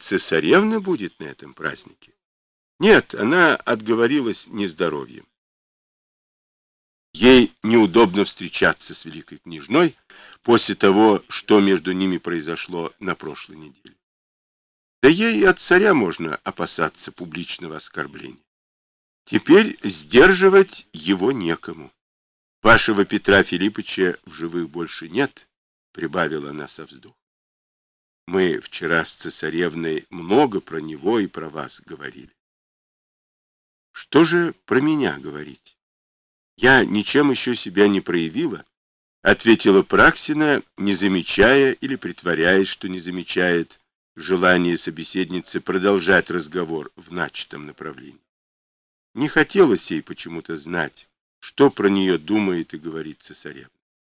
цесаревна будет на этом празднике? Нет, она отговорилась нездоровьем. Ей неудобно встречаться с великой княжной после того, что между ними произошло на прошлой неделе. Да ей и от царя можно опасаться публичного оскорбления. Теперь сдерживать его некому. Вашего Петра Филипповича в живых больше нет, прибавила она со вздохом. Мы вчера с цесаревной много про него и про вас говорили. Что же про меня говорить? Я ничем еще себя не проявила, ответила Праксина, не замечая или притворяясь, что не замечает желание собеседницы продолжать разговор в начатом направлении. Не хотелось ей почему-то знать, что про нее думает и говорит цесаревна.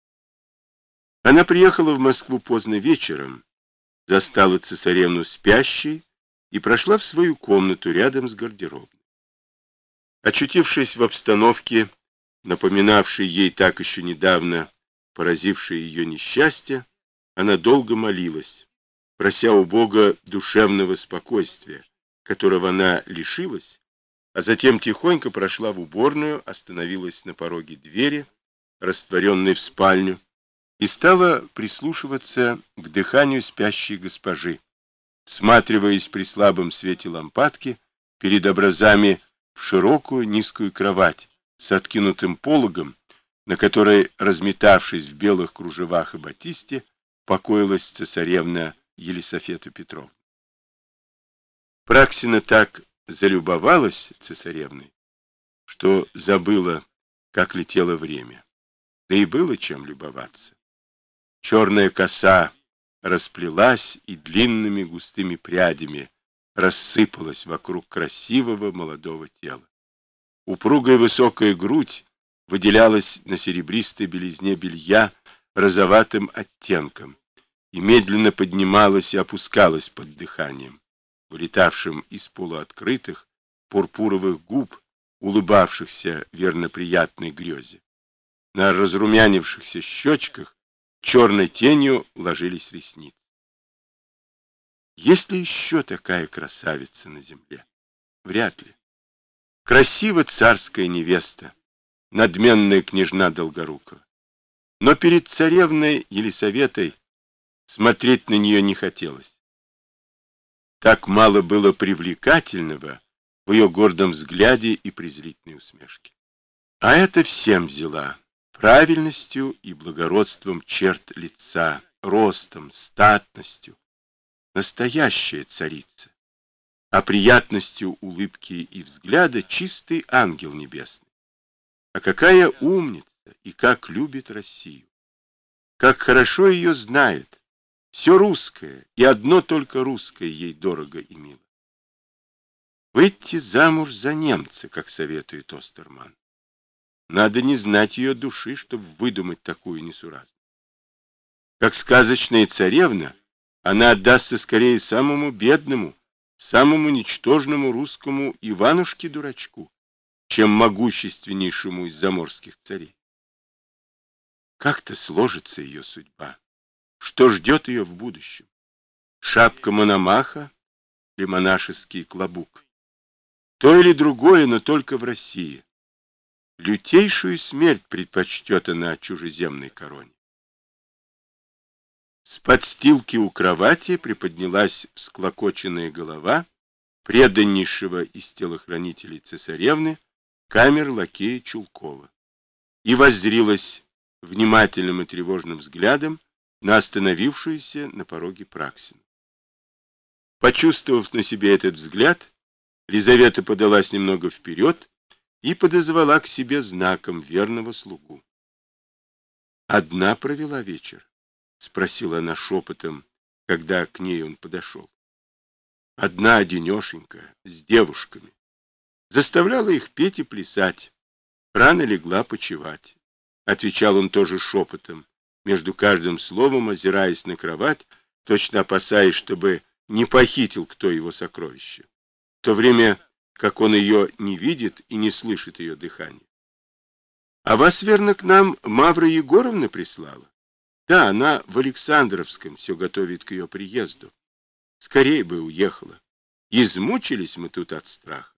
Она приехала в Москву поздно вечером, застала цесаревну спящей и прошла в свою комнату рядом с гардеробной. Очутившись в обстановке, напоминавшей ей так еще недавно поразившее ее несчастье, она долго молилась, прося у Бога душевного спокойствия, которого она лишилась, а затем тихонько прошла в уборную, остановилась на пороге двери, растворенной в спальню, и стала прислушиваться к дыханию спящей госпожи, всматриваясь при слабом свете лампадки перед образами в широкую низкую кровать с откинутым пологом, на которой, разметавшись в белых кружевах и батисте, покоилась цесаревна Елисафета Петровна. Праксина так залюбовалась цесаревной, что забыла, как летело время. Да и было чем любоваться. Черная коса расплелась и длинными густыми прядями рассыпалась вокруг красивого молодого тела. Упругая высокая грудь выделялась на серебристой белизне белья розоватым оттенком и медленно поднималась и опускалась под дыханием, вылетавшим из полуоткрытых пурпуровых губ, улыбавшихся верно приятной грезе. На разрумянившихся щечках черной тенью ложились ресницы. Есть ли еще такая красавица на земле? Вряд ли. Красива царская невеста, надменная княжна Долгорукова. Но перед царевной Елисаветой смотреть на нее не хотелось. Так мало было привлекательного в ее гордом взгляде и презрительной усмешке. А это всем взяла правильностью и благородством черт лица, ростом, статностью. Настоящая царица, а приятностью улыбки и взгляда чистый ангел небесный. А какая умница и как любит Россию! Как хорошо ее знает! Все русское, и одно только русское ей дорого и мило. Выйти замуж за немца, как советует Остерман. Надо не знать ее души, чтобы выдумать такую несуразность. Как сказочная царевна, она отдастся скорее самому бедному, самому ничтожному русскому Иванушке-дурачку, чем могущественнейшему из заморских царей. Как-то сложится ее судьба. Что ждет ее в будущем? Шапка Мономаха или монашеский клобук? То или другое, но только в России. Лютейшую смерть предпочтет она чужеземной короне. С подстилки у кровати приподнялась всклокоченная голова преданнейшего из телохранителей цесаревны камер-лакея Чулкова и воззрилась внимательным и тревожным взглядом на остановившуюся на пороге Праксину. Почувствовав на себе этот взгляд, Лизавета подалась немного вперед и подозвала к себе знаком верного слугу. «Одна провела вечер?» — спросила она шепотом, когда к ней он подошел. «Одна одинешенька, с девушками. Заставляла их петь и плясать. Рано легла почевать», — отвечал он тоже шепотом, между каждым словом озираясь на кровать, точно опасаясь, чтобы не похитил кто его сокровище, в то время как он ее не видит и не слышит ее дыхания. «А вас, верно, к нам Мавра Егоровна прислала?» «Да, она в Александровском все готовит к ее приезду. Скорей бы уехала. Измучились мы тут от страха.